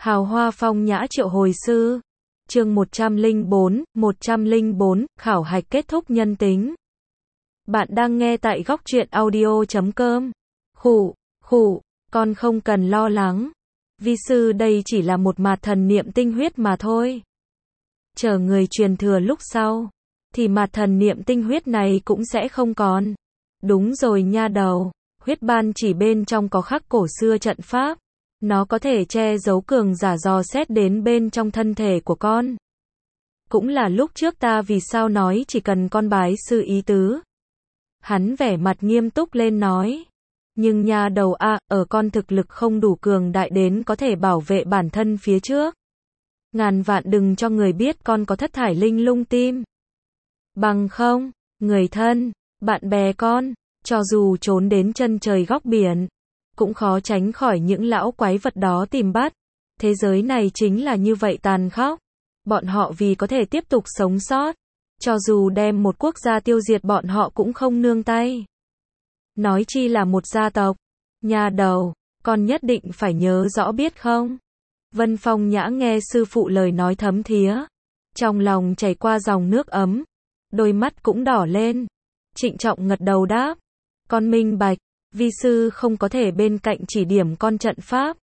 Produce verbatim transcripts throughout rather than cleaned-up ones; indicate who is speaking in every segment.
Speaker 1: Hào hoa phong nhã triệu hồi sư. Chương một trăm lẻ bốn, một trăm lẻ bốn, khảo hạch kết thúc nhân tính. Bạn đang nghe tại góc truyện audio chấm com. Khụ, khụ, con không cần lo lắng. Vi sư đây chỉ là một mạt thần niệm tinh huyết mà thôi. Chờ người truyền thừa lúc sau, thì mạt thần niệm tinh huyết này cũng sẽ không còn. Đúng rồi nha đầu, huyết ban chỉ bên trong có khắc cổ xưa trận pháp. Nó có thể che giấu cường giả dò xét đến bên trong thân thể của con. Cũng là lúc trước ta vì sao nói chỉ cần con bái sư ý tứ. Hắn vẻ mặt nghiêm túc lên nói. Nhưng nha đầu a, à, ở con thực lực không đủ cường đại đến có thể bảo vệ bản thân phía trước. Ngàn vạn đừng cho người biết con có thất thải linh lung tim. Bằng không, người thân, bạn bè con, cho dù trốn đến chân trời góc biển, cũng khó tránh khỏi những lão quái vật đó tìm bắt. Thế giới này chính là như vậy tàn khốc. Bọn họ vì có thể tiếp tục sống sót, cho dù đem một quốc gia tiêu diệt bọn họ cũng không nương tay. Nói chi là một gia tộc. Nhà đầu, con nhất định phải nhớ rõ biết không? Vân Phong Nhã nghe sư phụ lời nói thấm thía, trong lòng chảy qua dòng nước ấm, đôi mắt cũng đỏ lên, trịnh trọng ngật đầu đáp. Con minh bạch, vi sư không có thể bên cạnh chỉ điểm con trận pháp.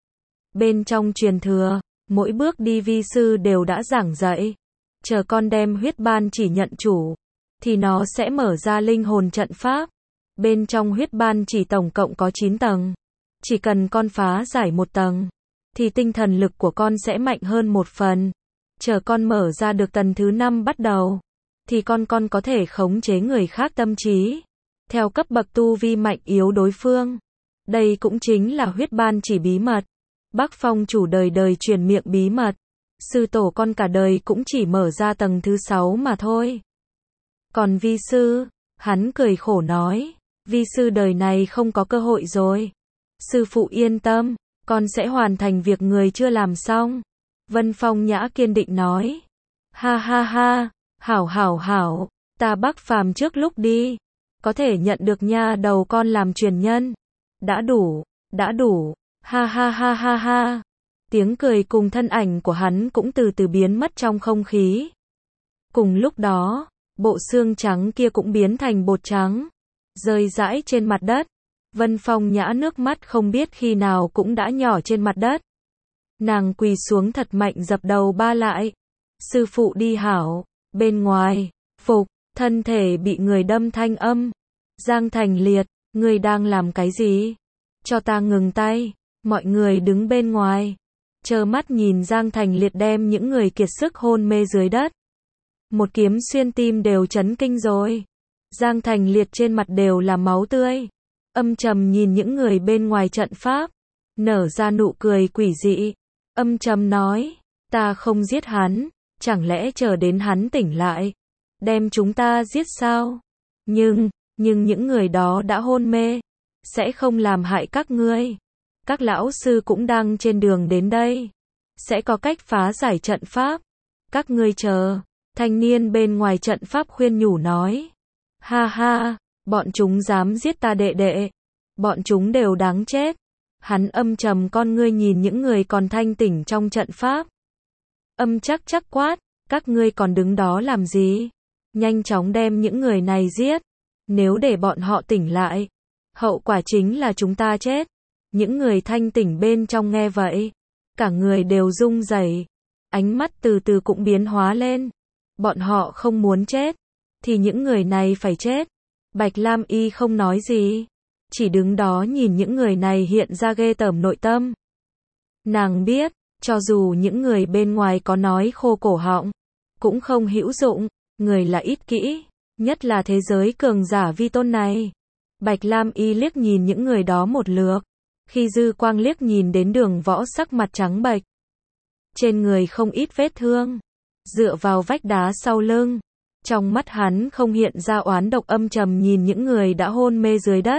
Speaker 1: Bên trong truyền thừa, mỗi bước đi vi sư đều đã giảng dạy. Chờ con đem huyết ban chỉ nhận chủ, thì nó sẽ mở ra linh hồn trận pháp. Bên trong huyết ban chỉ tổng cộng có chín tầng. Chỉ cần con phá giải một tầng, thì tinh thần lực của con sẽ mạnh hơn một phần. Chờ con mở ra được tầng thứ năm bắt đầu, thì con con có thể khống chế người khác tâm trí, theo cấp bậc tu vi mạnh yếu đối phương. Đây cũng chính là huyết ban chỉ bí mật. Bắc Phong chủ đời đời truyền miệng bí mật. Sư tổ con cả đời cũng chỉ mở ra tầng thứ sáu mà thôi. Còn vi sư, hắn cười khổ nói, vi sư đời này không có cơ hội rồi. Sư phụ yên tâm, con sẽ hoàn thành việc người chưa làm xong. Vân Phong Nhã kiên định nói. Ha ha ha, hảo hảo hảo, ta Bắc phàm trước lúc đi, có thể nhận được nha đầu con làm truyền nhân. Đã đủ, đã đủ, ha ha ha ha ha. Tiếng cười cùng thân ảnh của hắn cũng từ từ biến mất trong không khí. Cùng lúc đó, bộ xương trắng kia cũng biến thành bột trắng, rơi rãi trên mặt đất. Vân Phong Nhã nước mắt không biết khi nào cũng đã nhỏ trên mặt đất. Nàng quỳ xuống thật mạnh dập đầu ba lại. Sư phụ đi hảo. Bên ngoài, Phục, thân thể bị người đâm thanh âm. Giang Thành Liệt, ngươi đang làm cái gì? Cho ta ngừng tay. Mọi người đứng bên ngoài, trơ mắt nhìn Giang Thành Liệt đem những người kiệt sức hôn mê dưới đất. Một kiếm xuyên tim đều chấn kinh rồi. Giang Thành Liệt trên mặt đều là máu tươi. Âm trầm nhìn những người bên ngoài trận pháp, nở ra nụ cười quỷ dị. Âm trầm nói, ta không giết hắn, chẳng lẽ chờ đến hắn tỉnh lại, đem chúng ta giết sao? Nhưng, nhưng những người đó đã hôn mê, sẽ không làm hại các ngươi. Các lão sư cũng đang trên đường đến đây, sẽ có cách phá giải trận pháp. Các ngươi chờ. Thanh niên bên ngoài trận pháp khuyên nhủ nói. Ha ha, bọn chúng dám giết ta đệ đệ, bọn chúng đều đáng chết. Hắn âm trầm con ngươi nhìn những người còn thanh tỉnh trong trận pháp. Âm chắc chắc quát, các ngươi còn đứng đó làm gì? Nhanh chóng đem những người này giết. Nếu để bọn họ tỉnh lại, hậu quả chính là chúng ta chết. Những người thanh tỉnh bên trong nghe vậy, cả người đều rung rẩy, ánh mắt từ từ cũng biến hóa lên. Bọn họ không muốn chết, thì những người này phải chết. Bạch Lam Y không nói gì, chỉ đứng đó nhìn những người này hiện ra ghê tởm nội tâm. Nàng biết, cho dù những người bên ngoài có nói khô cổ họng, cũng không hữu dụng, người là ích kỷ, nhất là thế giới cường giả vi tôn này. Bạch Lam Y liếc nhìn những người đó một lượt. Khi dư quang liếc nhìn đến Đường Võ sắc mặt trắng bệch, trên người không ít vết thương, dựa vào vách đá sau lưng, trong mắt hắn không hiện ra oán độc, âm trầm nhìn những người đã hôn mê dưới đất.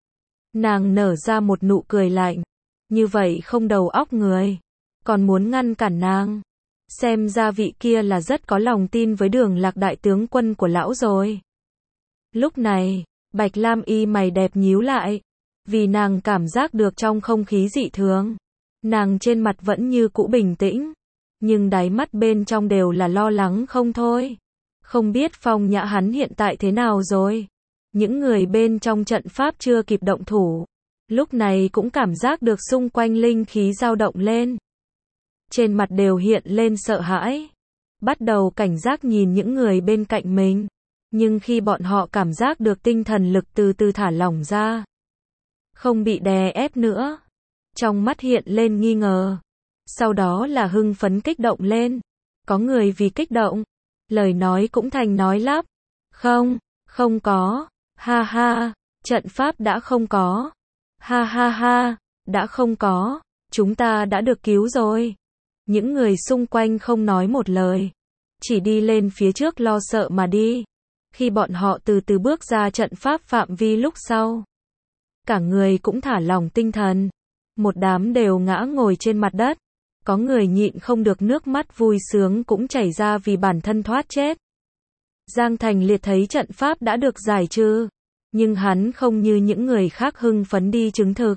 Speaker 1: Nàng nở ra một nụ cười lạnh, như vậy không đầu óc người, còn muốn ngăn cản nàng. Xem ra vị kia là rất có lòng tin với Đường Lạc đại tướng quân của lão rồi. Lúc này, Bạch Lam Y mày đẹp nhíu lại, vì nàng cảm giác được trong không khí dị thường, Nàng trên mặt vẫn như cũ bình tĩnh, nhưng đáy mắt bên trong đều là lo lắng không thôi. Không biết Phong Nhã hắn hiện tại thế nào rồi. Những người bên trong trận pháp chưa kịp động thủ, lúc này cũng cảm giác được xung quanh linh khí dao động lên. Trên mặt đều hiện lên sợ hãi, bắt đầu cảnh giác nhìn những người bên cạnh mình. Nhưng khi bọn họ cảm giác được tinh thần lực từ từ thả lỏng ra, không bị đè ép nữa, trong mắt hiện lên nghi ngờ, sau đó là hưng phấn kích động lên. Có người vì kích động, lời nói cũng thành nói lắp. Không, không có, ha ha, trận pháp đã không có, ha ha ha, đã không có, chúng ta đã được cứu rồi. Những người xung quanh không nói một lời, chỉ đi lên phía trước lo sợ mà đi. Khi bọn họ từ từ bước ra trận pháp phạm vi lúc sau, cả người cũng thả lỏng tinh thần, một đám đều ngã ngồi trên mặt đất. Có người nhịn không được nước mắt vui sướng cũng chảy ra vì bản thân thoát chết. Giang Thành Liệt thấy trận pháp đã được giải trừ, nhưng hắn không như những người khác hưng phấn đi chứng thực.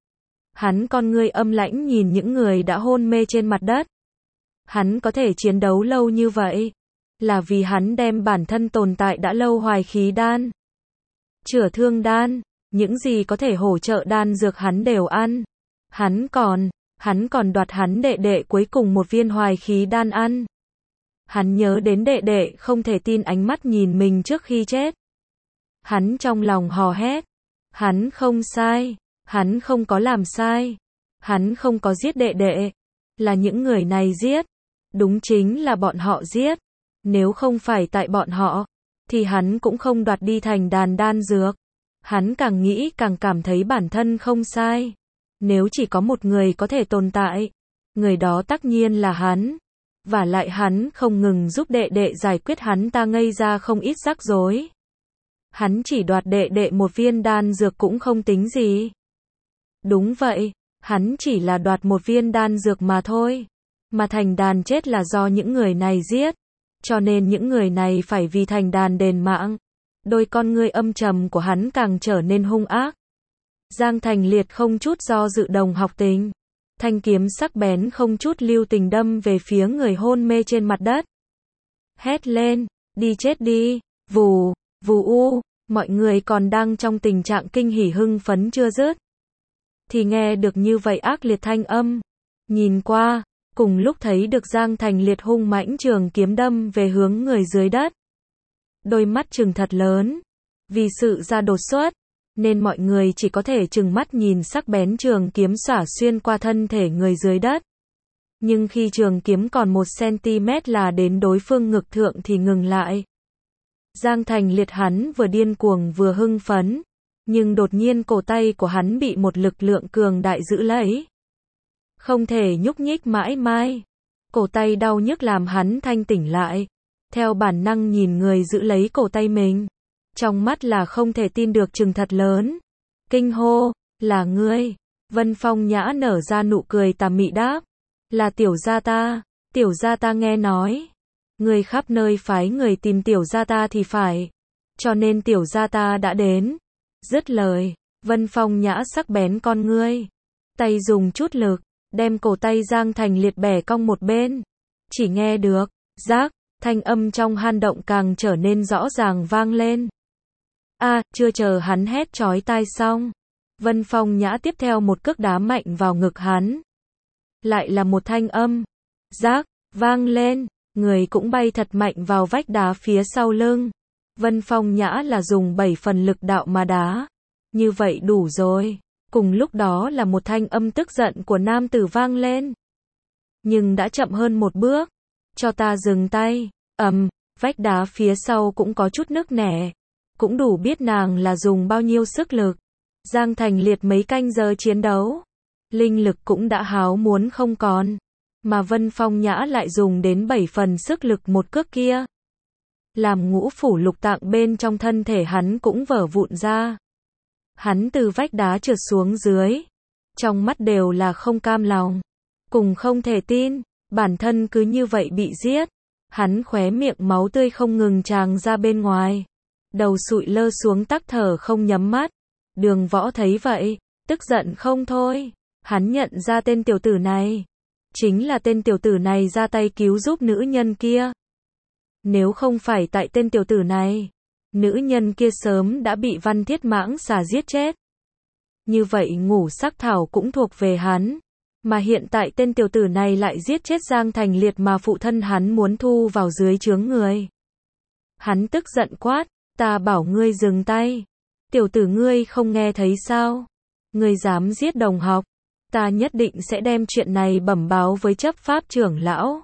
Speaker 1: Hắn con ngươi âm lãnh nhìn những người đã hôn mê trên mặt đất. Hắn có thể chiến đấu lâu như vậy, là vì hắn đem bản thân tồn tại đã lâu hoài khí đan, chữa thương đan, những gì có thể hỗ trợ đan dược hắn đều ăn. Hắn còn, hắn còn đoạt hắn đệ đệ cuối cùng một viên hoài khí đan ăn. Hắn nhớ đến đệ đệ không thể tin ánh mắt nhìn mình trước khi chết. Hắn trong lòng hò hét, hắn không sai, hắn không có làm sai, hắn không có giết đệ đệ, là những người này giết, đúng chính là bọn họ giết. Nếu không phải tại bọn họ, thì hắn cũng không đoạt đi thành đàn đan dược. Hắn càng nghĩ càng cảm thấy bản thân không sai. Nếu chỉ có một người có thể tồn tại, người đó tất nhiên là hắn. Và lại hắn không ngừng giúp đệ đệ giải quyết hắn ta ngây ra không ít rắc rối. Hắn chỉ đoạt đệ đệ một viên đan dược cũng không tính gì. Đúng vậy, hắn chỉ là đoạt một viên đan dược mà thôi. Mà thành đàn chết là do những người này giết. Cho nên những người này phải vì thành đàn đền mạng. Đôi con ngươi âm trầm của hắn càng trở nên hung ác. Giang Thành Liệt không chút do dự đồng học tình. Thanh kiếm sắc bén không chút lưu tình đâm về phía người hôn mê trên mặt đất. Hét lên, đi chết đi, vù, vù u, mọi người còn đang trong tình trạng kinh hỉ hưng phấn chưa dứt. Thì nghe được như vậy ác liệt thanh âm. Nhìn qua, cùng lúc thấy được Giang Thành Liệt hung mãnh trường kiếm đâm về hướng người dưới đất. Đôi mắt trừng thật lớn. Vì sự ra đột xuất, nên mọi người chỉ có thể trừng mắt nhìn sắc bén trường kiếm xả xuyên qua thân thể người dưới đất. Nhưng khi trường kiếm còn một xăng-ti-mét là đến đối phương ngực thượng thì ngừng lại. Giang Thành Liệt hắn vừa điên cuồng vừa hưng phấn, nhưng đột nhiên cổ tay của hắn bị một lực lượng cường đại giữ lấy. Không thể nhúc nhích mãi mãi. Cổ tay đau nhức làm hắn thanh tỉnh lại. Theo bản năng nhìn người giữ lấy cổ tay mình. Trong mắt là không thể tin được trừng thật lớn. Kinh hô, là ngươi. Vân Phong Nhã nở ra nụ cười tà mị đáp. Là tiểu gia ta, tiểu gia ta nghe nói. Ngươi khắp nơi phái người tìm tiểu gia ta thì phải. Cho nên tiểu gia ta đã đến. Dứt lời, Vân Phong Nhã sắc bén con ngươi. Tay dùng chút lực, đem cổ tay Giang Thành Liệt bẻ cong một bên. Chỉ nghe được, rác, thanh âm trong hang động càng trở nên rõ ràng vang lên. A, à, chưa chờ hắn hét chói tai xong, Vân Phong Nhã tiếp theo một cước đá mạnh vào ngực hắn. Lại là một thanh âm, rác, vang lên, người cũng bay thật mạnh vào vách đá phía sau lưng. Vân Phong Nhã là dùng bảy phần lực đạo mà đá. Như vậy đủ rồi. Cùng lúc đó là một thanh âm tức giận của nam tử vang lên. Nhưng đã chậm hơn một bước. Cho ta dừng tay. Ầm, vách đá phía sau cũng có chút nứt nẻ. Cũng đủ biết nàng là dùng bao nhiêu sức lực. Giang Thành Liệt mấy canh giờ chiến đấu. Linh lực cũng đã háo muốn không còn. Mà Vân Phong Nhã lại dùng đến bảy phần sức lực một cước kia. Làm ngũ phủ lục tạng bên trong thân thể hắn cũng vỡ vụn ra. Hắn từ vách đá trượt xuống dưới. Trong mắt đều là không cam lòng. Cùng không thể tin, bản thân cứ như vậy bị giết. Hắn khóe miệng máu tươi không ngừng tràn ra bên ngoài. Đầu sụi lơ xuống tắc thở không nhắm mắt. Đường Võ thấy vậy, tức giận không thôi. Hắn nhận ra tên tiểu tử này. Chính là tên tiểu tử này ra tay cứu giúp nữ nhân kia. Nếu không phải tại tên tiểu tử này, nữ nhân kia sớm đã bị Văn Thiết Mãng xà giết chết. Như vậy ngũ sắc thảo cũng thuộc về hắn. Mà hiện tại tên tiểu tử này lại giết chết Giang Thành Liệt mà phụ thân hắn muốn thu vào dưới trướng người. Hắn tức giận quát, ta bảo ngươi dừng tay. Tiểu tử ngươi không nghe thấy sao? Ngươi dám giết đồng học, ta nhất định sẽ đem chuyện này bẩm báo với chấp pháp trưởng lão.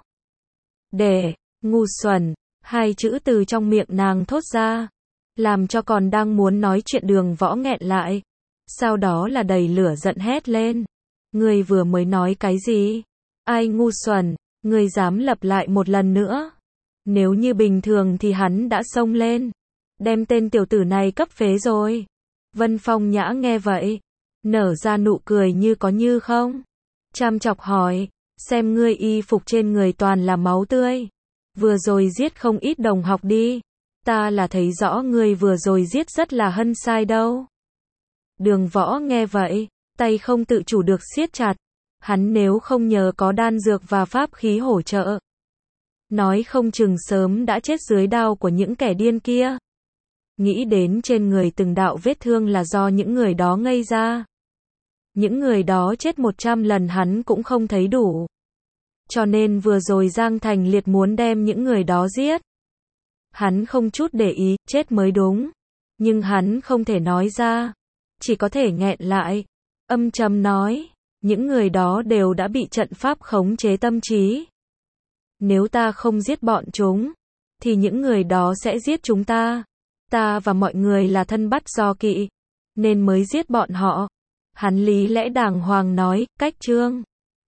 Speaker 1: Để, ngu xuẩn, hai chữ từ trong miệng nàng thốt ra, làm cho còn đang muốn nói chuyện Đường Võ nghẹn lại. Sau đó là đầy lửa giận hét lên. Ngươi vừa mới nói cái gì? Ai ngu xuẩn, ngươi dám lặp lại một lần nữa. Nếu như bình thường thì hắn đã xông lên, đem tên tiểu tử này cấp phế rồi. Vân Phong Nhã nghe vậy, nở ra nụ cười như có như không. Chăm chọc hỏi, xem ngươi y phục trên người toàn là máu tươi. Vừa rồi giết không ít đồng học đi. Ta là thấy rõ ngươi vừa rồi giết rất là hân sai đâu. Đường Võ nghe vậy, tay không tự chủ được siết chặt. Hắn nếu không nhờ có đan dược và pháp khí hỗ trợ, nói không chừng sớm đã chết dưới đao của những kẻ điên kia. Nghĩ đến trên người từng đạo vết thương là do những người đó gây ra. Những người đó chết một trăm lần hắn cũng không thấy đủ. Cho nên vừa rồi Giang Thành Liệt muốn đem những người đó giết. Hắn không chút để ý, chết mới đúng. Nhưng hắn không thể nói ra. Chỉ có thể nghẹn lại. Âm trầm nói, những người đó đều đã bị trận pháp khống chế tâm trí. Nếu ta không giết bọn chúng, thì những người đó sẽ giết chúng ta. Ta và mọi người là thân bắt do kỵ, nên mới giết bọn họ. Hắn lý lẽ đàng hoàng nói, cách trương.